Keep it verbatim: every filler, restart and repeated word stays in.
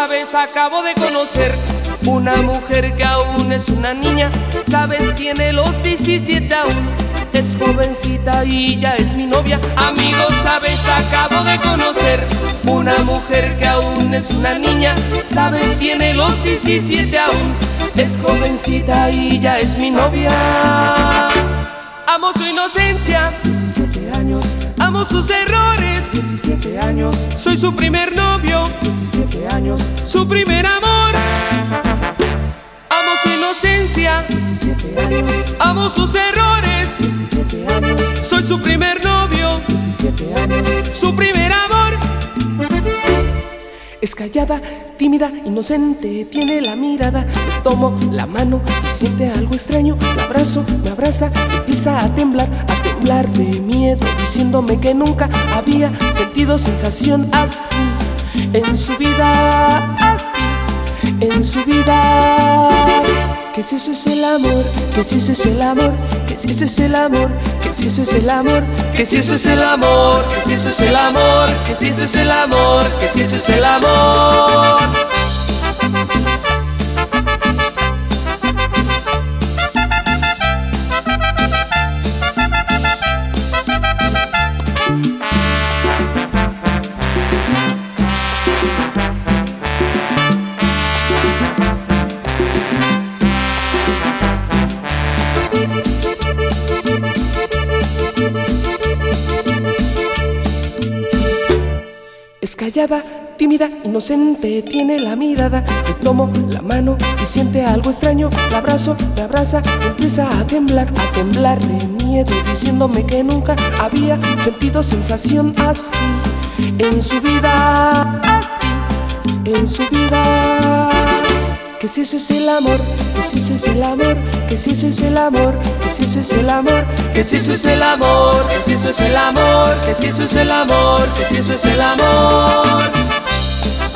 sabes, acabo de conocer una mujer que aún es una niña. Sabes, tiene los diecisiete aún, es jovencita y ya es mi novia. Amigos, sabes, acabo de conocer una mujer que aún es una niña. Sabes, tiene los diecisiete aún, es jovencita y ya es mi novia. Amo su inocencia, diecisiete años. Amo sus errores, diecisiete años. Soy su primer novio, diecisiete años. Su primer amor. Amo su inocencia, diecisiete años. Amo sus errores, diecisiete años. Soy su primer novio, diecisiete años. Su primer amor. Es callada, tímida, inocente, tiene la mirada. Le tomo la mano y siente algo extraño. La abrazo, me abraza, empieza a temblar, a temblar de miedo, diciéndome que nunca había sentido sensación así en su vida, así en su vida. Que si eso es el amor, que si eso es el amor, que si eso es el amor, que si eso es el amor, que si eso es el amor, que si eso es el amor, que si eso es el amor, que si eso es el amor. Es callada, tímida, inocente, tiene la mirada. Le tomo la mano y siente algo extraño. La abrazo, me abraza, empieza a temblar, a temblar de miedo, diciéndome que nunca había sentido sensación así en su vida, así en su vida. Que si eso es el amor, que si eso es el amor, que si eso es el amor, que si eso es el amor, que si eso es el amor, que si eso es el amor, que si eso es el amor, que si eso es el amor.